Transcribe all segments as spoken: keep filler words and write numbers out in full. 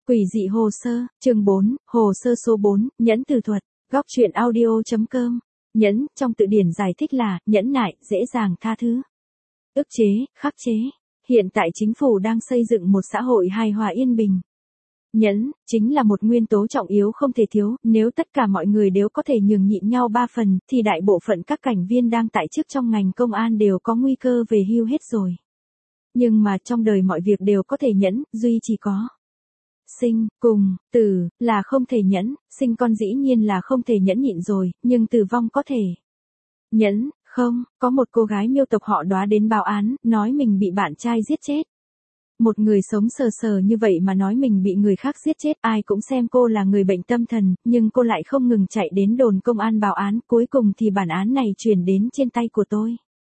Quỷ dị hồ sơ, chương bốn, hồ sơ số bốn, nhẫn từ thuật, góc truyện audio.com. Nhẫn, trong từ điển giải thích là, nhẫn nại, dễ dàng tha thứ. Ức chế, khắc chế. Hiện tại chính phủ đang xây dựng một xã hội hài hòa yên bình. Nhẫn, chính là một nguyên tố trọng yếu không thể thiếu, nếu tất cả mọi người đều có thể nhường nhịn nhau ba phần, thì đại bộ phận các cảnh viên đang tại chức trong ngành công an đều có nguy cơ về hưu hết rồi. Nhưng mà trong đời mọi việc đều có thể nhẫn, duy chỉ có sinh, cùng, tử, là không thể nhẫn, sinh con dĩ nhiên là không thể nhẫn nhịn rồi, nhưng tử vong có thể nhẫn, không, có một cô gái miêu tộc họ Đoá đến báo án, nói mình bị bạn trai giết chết. Một người sống sờ sờ như vậy mà nói mình bị người khác giết chết, ai cũng xem cô là người bệnh tâm thần, nhưng cô lại không ngừng chạy đến đồn công an báo án, cuối cùng thì bản án này chuyển đến trên tay của tôi.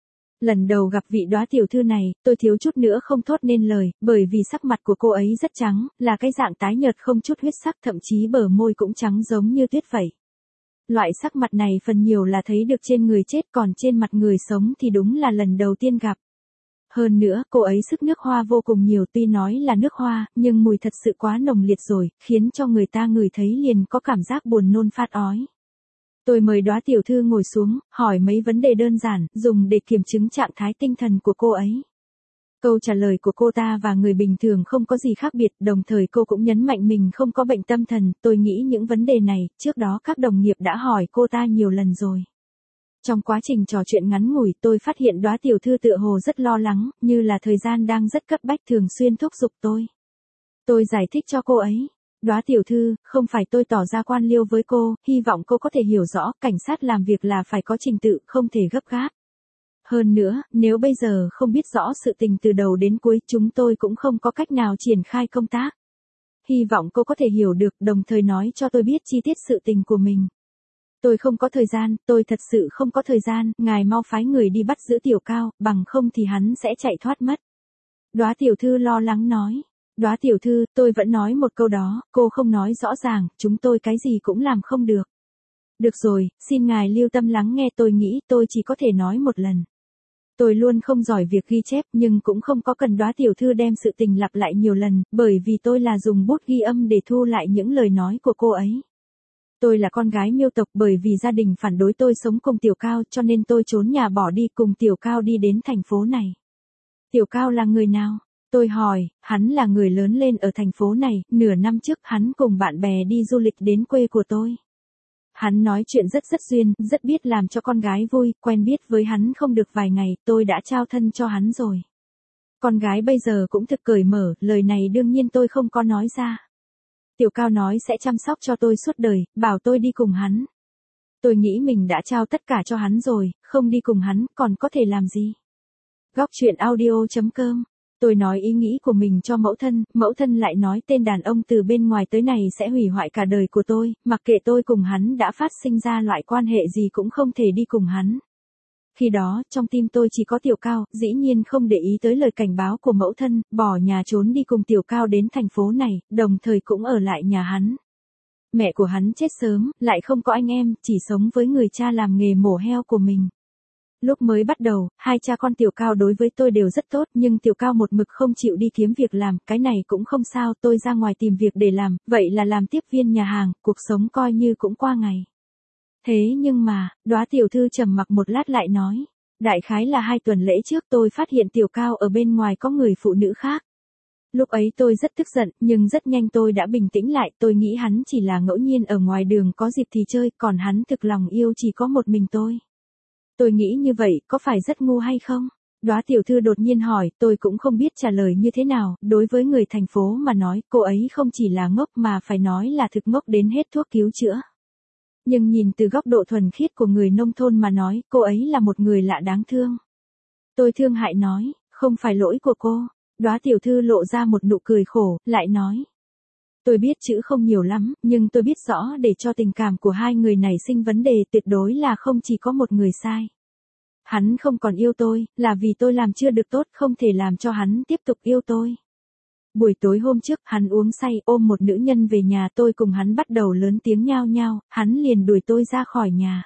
Lần đầu gặp vị Đoá tiểu thư này, tôi thiếu chút nữa không thốt nên lời, bởi vì sắc mặt của cô ấy rất trắng, là cái dạng tái nhợt không chút huyết sắc, thậm chí bờ môi cũng trắng giống như tuyết vậy. Loại sắc mặt này phần nhiều là thấy được trên người chết, còn trên mặt người sống thì đúng là lần đầu tiên gặp. Hơn nữa, cô ấy sức nước hoa vô cùng nhiều, tuy nói là nước hoa, nhưng mùi thật sự quá nồng liệt rồi, khiến cho người ta ngửi thấy liền có cảm giác buồn nôn phát ói. Tôi mời Đoá tiểu thư ngồi xuống, hỏi mấy vấn đề đơn giản, dùng để kiểm chứng trạng thái tinh thần của cô ấy. Câu trả lời của cô ta và người bình thường không có gì khác biệt, đồng thời cô cũng nhấn mạnh mình không có bệnh tâm thần. Tôi nghĩ những vấn đề này, trước đó các đồng nghiệp đã hỏi cô ta nhiều lần rồi. Trong quá trình trò chuyện ngắn ngủi, tôi phát hiện Đoá tiểu thư tựa hồ rất lo lắng, như là thời gian đang rất cấp bách, thường xuyên thúc giục tôi. Tôi giải thích cho cô ấy. Đoá tiểu thư, không phải tôi tỏ ra quan liêu với cô, hy vọng cô có thể hiểu rõ, cảnh sát làm việc là phải có trình tự, không thể gấp gáp. Hơn nữa, nếu bây giờ không biết rõ sự tình từ đầu đến cuối, chúng tôi cũng không có cách nào triển khai công tác. Hy vọng cô có thể hiểu được, đồng thời nói cho tôi biết chi tiết sự tình của mình. Tôi không có thời gian, tôi thật sự không có thời gian, ngài mau phái người đi bắt giữ Tiểu Cao, bằng không thì hắn sẽ chạy thoát mất. Đoá tiểu thư lo lắng nói. Đoá tiểu thư, tôi vẫn nói một câu đó, cô không nói rõ ràng, chúng tôi cái gì cũng làm không được. Được rồi, xin ngài lưu tâm lắng nghe, tôi nghĩ tôi chỉ có thể nói một lần. Tôi luôn không giỏi việc ghi chép, nhưng cũng không có cần Đoá tiểu thư đem sự tình lặp lại nhiều lần, bởi vì tôi là dùng bút ghi âm để thu lại những lời nói của cô ấy. Tôi là con gái miêu tộc, bởi vì gia đình phản đối tôi sống cùng Tiểu Cao, cho nên tôi trốn nhà bỏ đi cùng Tiểu Cao đi đến thành phố này. Tiểu Cao là người nào? Tôi hỏi, hắn là người lớn lên ở thành phố này, nửa năm trước hắn cùng bạn bè đi du lịch đến quê của tôi. Hắn nói chuyện rất rất duyên, rất biết làm cho con gái vui, quen biết với hắn không được vài ngày, tôi đã trao thân cho hắn rồi. Con gái bây giờ cũng thực cởi mở, lời này đương nhiên tôi không có nói ra. Tiểu Cao nói sẽ chăm sóc cho tôi suốt đời, bảo tôi đi cùng hắn. Tôi nghĩ mình đã trao tất cả cho hắn rồi, không đi cùng hắn, còn có thể làm gì? Góc truyện audio.com. Tôi nói ý nghĩ của mình cho mẫu thân, mẫu thân lại nói tên đàn ông từ bên ngoài tới này sẽ hủy hoại cả đời của tôi, mặc kệ tôi cùng hắn đã phát sinh ra loại quan hệ gì cũng không thể đi cùng hắn. Khi đó, trong tim tôi chỉ có Tiểu Cao, dĩ nhiên không để ý tới lời cảnh báo của mẫu thân, bỏ nhà trốn đi cùng Tiểu Cao đến thành phố này, đồng thời cũng ở lại nhà hắn. Mẹ của hắn chết sớm, lại không có anh em, chỉ sống với người cha làm nghề mổ heo của mình. Lúc mới bắt đầu, hai cha con Tiểu Cao đối với tôi đều rất tốt, nhưng Tiểu Cao một mực không chịu đi kiếm việc làm, cái này cũng không sao, tôi ra ngoài tìm việc để làm, vậy là làm tiếp viên nhà hàng, cuộc sống coi như cũng qua ngày. Thế nhưng mà, Đoá tiểu thư trầm mặc một lát lại nói, đại khái là hai tuần lễ trước tôi phát hiện Tiểu Cao ở bên ngoài có người phụ nữ khác. Lúc ấy tôi rất tức giận, nhưng rất nhanh tôi đã bình tĩnh lại, tôi nghĩ hắn chỉ là ngẫu nhiên ở ngoài đường có dịp thì chơi, còn hắn thực lòng yêu chỉ có một mình tôi. Tôi nghĩ như vậy, có phải rất ngu hay không? Đoá tiểu thư đột nhiên hỏi, tôi cũng không biết trả lời như thế nào, đối với người thành phố mà nói, cô ấy không chỉ là ngốc mà phải nói là thực ngốc đến hết thuốc cứu chữa. Nhưng nhìn từ góc độ thuần khiết của người nông thôn mà nói, cô ấy là một người lạ đáng thương. Tôi thương hại nói, không phải lỗi của cô. Đoá tiểu thư lộ ra một nụ cười khổ, lại nói. Tôi biết chữ không nhiều lắm, nhưng tôi biết rõ để cho tình cảm của hai người này sinh vấn đề tuyệt đối là không chỉ có một người sai. Hắn không còn yêu tôi, là vì tôi làm chưa được tốt, không thể làm cho hắn tiếp tục yêu tôi. Buổi tối hôm trước, hắn uống say ôm một nữ nhân về nhà, tôi cùng hắn bắt đầu lớn tiếng nhao nhao, hắn liền đuổi tôi ra khỏi nhà.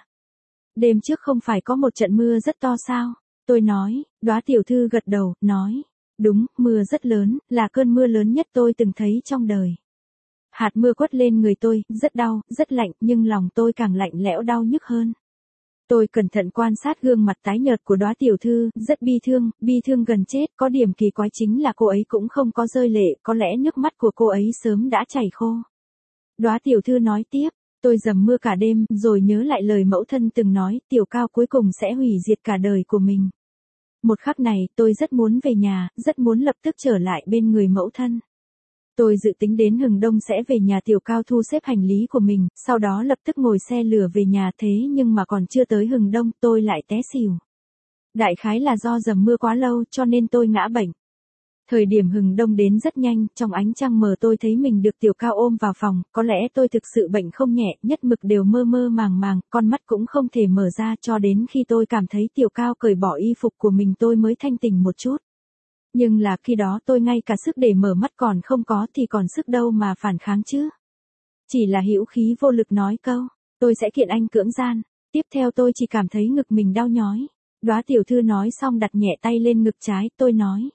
Đêm trước không phải có một trận mưa rất to sao? Tôi nói, Đoá tiểu thư gật đầu, nói. Đúng, mưa rất lớn, là cơn mưa lớn nhất tôi từng thấy trong đời. Hạt mưa quất lên người tôi, rất đau, rất lạnh, nhưng lòng tôi càng lạnh lẽo đau nhức hơn. Tôi cẩn thận quan sát gương mặt tái nhợt của Đóa tiểu thư, rất bi thương, bi thương gần chết, có điểm kỳ quái chính là cô ấy cũng không có rơi lệ, có lẽ nước mắt của cô ấy sớm đã chảy khô. Đóa tiểu thư nói tiếp, tôi dầm mưa cả đêm, rồi nhớ lại lời mẫu thân từng nói, Tiểu Cao cuối cùng sẽ hủy diệt cả đời của mình. Một khắc này, tôi rất muốn về nhà, rất muốn lập tức trở lại bên người mẫu thân. Tôi dự tính đến Hừng Đông sẽ về nhà Tiểu Cao thu xếp hành lý của mình, sau đó lập tức ngồi xe lửa về nhà, thế nhưng mà còn chưa tới Hừng Đông, tôi lại té xỉu. Đại khái là do dầm mưa quá lâu cho nên tôi ngã bệnh. Thời điểm Hừng Đông đến rất nhanh, trong ánh trăng mờ tôi thấy mình được Tiểu Cao ôm vào phòng, có lẽ tôi thực sự bệnh không nhẹ, nhất mực đều mơ mơ màng màng, con mắt cũng không thể mở ra cho đến khi tôi cảm thấy Tiểu Cao cởi bỏ y phục của mình tôi mới thanh tỉnh một chút. Nhưng là khi đó tôi ngay cả sức để mở mắt còn không có thì còn sức đâu mà phản kháng chứ. Chỉ là hữu khí vô lực nói câu, tôi sẽ kiện anh cưỡng gian. Tiếp theo tôi chỉ cảm thấy ngực mình đau nhói. Đóa tiểu thư nói xong đặt nhẹ tay lên ngực trái, tôi nói.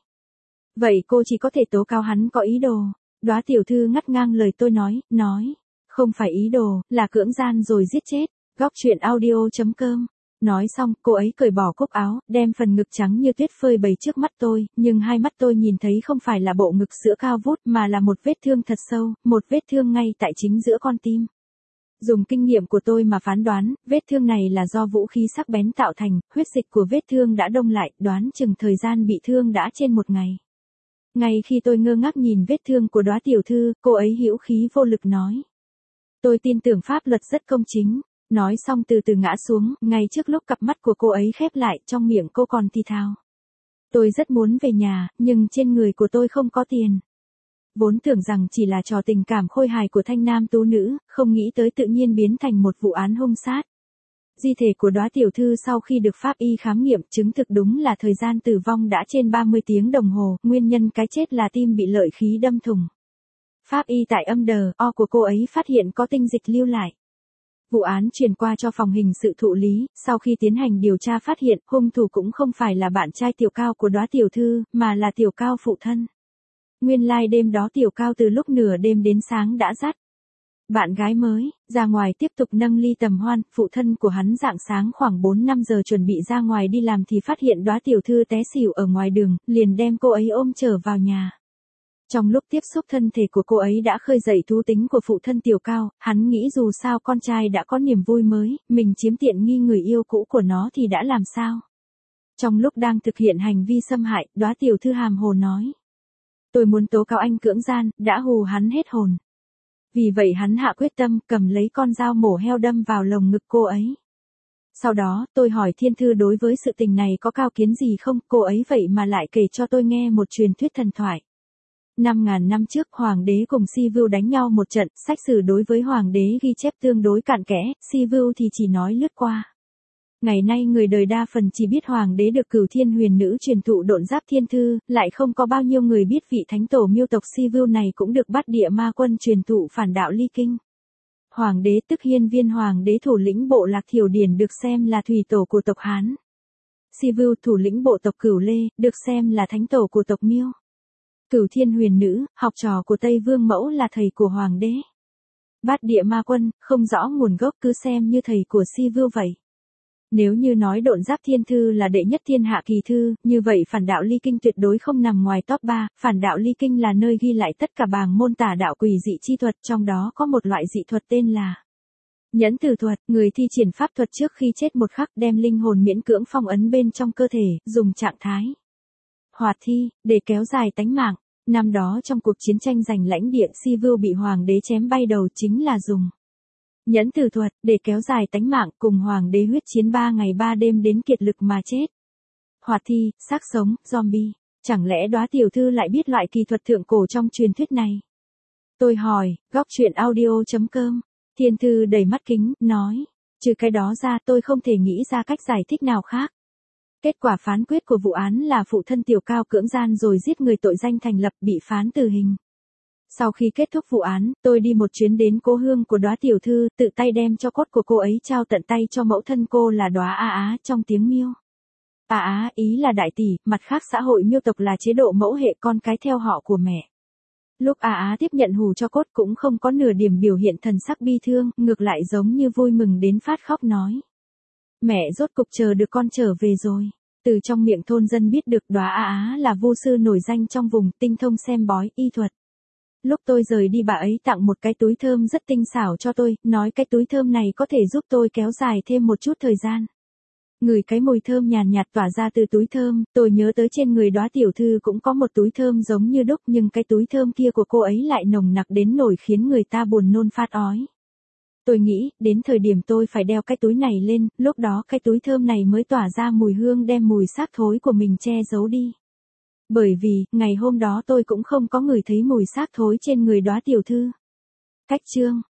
Vậy cô chỉ có thể tố cáo hắn có ý đồ. Đóa tiểu thư ngắt ngang lời tôi nói, nói. Không phải ý đồ, là cưỡng gian rồi giết chết. Góc truyện audio chấm com. Nói xong, cô ấy cởi bỏ cúc áo, đem phần ngực trắng như tuyết phơi bày trước mắt tôi, nhưng hai mắt tôi nhìn thấy không phải là bộ ngực sữa cao vút mà là một vết thương thật sâu, một vết thương ngay tại chính giữa con tim. Dùng kinh nghiệm của tôi mà phán đoán, vết thương này là do vũ khí sắc bén tạo thành, huyết dịch của vết thương đã đông lại, đoán chừng thời gian bị thương đã trên một ngày. Ngay khi tôi ngơ ngác nhìn vết thương của Đóa tiểu thư, cô ấy hữu khí vô lực nói. Tôi tin tưởng pháp luật rất công chính. Nói xong từ từ ngã xuống, ngay trước lúc cặp mắt của cô ấy khép lại, trong miệng cô còn thì thào. Tôi rất muốn về nhà, nhưng trên người của tôi không có tiền. Vốn tưởng rằng chỉ là trò tình cảm khôi hài của thanh nam tú nữ, không nghĩ tới tự nhiên biến thành một vụ án hung sát. Di thể của Đóa tiểu thư sau khi được pháp y khám nghiệm chứng thực đúng là thời gian tử vong đã trên ba mươi tiếng đồng hồ, nguyên nhân cái chết là tim bị lợi khí đâm thủng. Pháp y tại âm đờ, o của cô ấy phát hiện có tinh dịch lưu lại. Vụ án chuyển qua cho phòng hình sự thụ lý, sau khi tiến hành điều tra phát hiện hung thủ cũng không phải là bạn trai Tiểu Cao của Đóa tiểu thư, mà là Tiểu Cao phụ thân. Nguyên lai like đêm đó Tiểu Cao từ lúc nửa đêm đến sáng đã dắt bạn gái mới, ra ngoài tiếp tục nâng ly tầm hoan, phụ thân của hắn rạng sáng khoảng bốn năm giờ chuẩn bị ra ngoài đi làm thì phát hiện Đóa tiểu thư té xỉu ở ngoài đường, liền đem cô ấy ôm trở vào nhà. Trong lúc tiếp xúc thân thể của cô ấy đã khơi dậy thú tính của phụ thân Tiểu Cao, hắn nghĩ dù sao con trai đã có niềm vui mới, mình chiếm tiện nghi người yêu cũ của nó thì đã làm sao. Trong lúc đang thực hiện hành vi xâm hại, Đóa tiểu thư hàm hồ nói. Tôi muốn tố cáo anh cưỡng gian, đã hù hắn hết hồn. Vì vậy hắn hạ quyết tâm cầm lấy con dao mổ heo đâm vào lồng ngực cô ấy. Sau đó, tôi hỏi Thiên Thư đối với sự tình này có cao kiến gì không, cô ấy vậy mà lại kể cho tôi nghe một truyền thuyết thần thoại. Năm ngàn năm trước Hoàng đế cùng Si Vưu đánh nhau một trận, sách sử đối với Hoàng đế ghi chép tương đối cặn kẽ, Si Vưu thì chỉ nói lướt qua. Ngày nay người đời đa phần chỉ biết Hoàng đế được Cửu Thiên Huyền Nữ truyền thụ độn giáp thiên thư, lại không có bao nhiêu người biết vị thánh tổ miêu tộc Si Vưu này cũng được Bát Địa Ma Quân truyền thụ phản đạo ly kinh. Hoàng đế tức Hiên Viên Hoàng đế thủ lĩnh bộ lạc Thiểu Điển được xem là thủy tổ của tộc Hán. Si Vưu thủ lĩnh bộ tộc Cửu Lê, được xem là thánh tổ của tộc Miêu. Cửu Thiên Huyền Nữ, học trò của Tây Vương Mẫu là thầy của Hoàng đế. Bát Địa Ma Quân, không rõ nguồn gốc cứ xem như thầy của Si Vưu vậy. Nếu như nói độn giáp thiên thư là đệ nhất thiên hạ kỳ thư, như vậy phản đạo ly kinh tuyệt đối không nằm ngoài top ba, phản đạo ly kinh là nơi ghi lại tất cả bảng môn tả đạo quỷ dị chi thuật, trong đó có một loại dị thuật tên là nhẫn tử thuật, người thi triển pháp thuật trước khi chết một khắc đem linh hồn miễn cưỡng phong ấn bên trong cơ thể, dùng trạng thái hoạt thi, để kéo dài tánh mạng. Năm đó trong cuộc chiến tranh giành lãnh địa, Si Vưu bị Hoàng đế chém bay đầu chính là dùng nhẫn tử thuật, để kéo dài tánh mạng, cùng Hoàng đế huyết chiến ba ngày ba đêm đến kiệt lực mà chết. Hoạt thi, xác sống, zombie. Chẳng lẽ Đóa tiểu thư lại biết loại kỳ thuật thượng cổ trong truyền thuyết này? Tôi hỏi, góc truyện audio chấm com. Thiên Thư đầy mắt kính, nói. Trừ cái đó ra tôi không thể nghĩ ra cách giải thích nào khác. Kết quả phán quyết của vụ án là phụ thân Tiểu Cao cưỡng gian rồi giết người tội danh thành lập, bị phán tử hình. Sau khi kết thúc vụ án, tôi đi một chuyến đến cố hương của Đóa tiểu thư, tự tay đem cho cốt của cô ấy trao tận tay cho mẫu thân cô là Đóa A Á trong tiếng Miêu. A Á ý là đại tỷ, mặt khác xã hội Miêu tộc là chế độ mẫu hệ con cái theo họ của mẹ. Lúc A Á tiếp nhận hủ cho cốt cũng không có nửa điểm biểu hiện thần sắc bi thương, ngược lại giống như vui mừng đến phát khóc nói. Mẹ rốt cục chờ được con trở về rồi. Từ trong miệng thôn dân biết được Đóa A Á là vu sư nổi danh trong vùng, tinh thông xem bói, y thuật. Lúc tôi rời đi bà ấy tặng một cái túi thơm rất tinh xảo cho tôi, nói cái túi thơm này có thể giúp tôi kéo dài thêm một chút thời gian. Ngửi cái mùi thơm nhàn nhạt tỏa ra từ túi thơm, tôi nhớ tới trên người Đóa tiểu thư cũng có một túi thơm giống như đúc, nhưng cái túi thơm kia của cô ấy lại nồng nặc đến nỗi khiến người ta buồn nôn phát ói. Tôi nghĩ, đến thời điểm tôi phải đeo cái túi này lên, lúc đó cái túi thơm này mới tỏa ra mùi hương đem mùi xác thối của mình che giấu đi. Bởi vì, ngày hôm đó tôi cũng không có ngửi thấy mùi xác thối trên người Đóa tiểu thư. Cách chương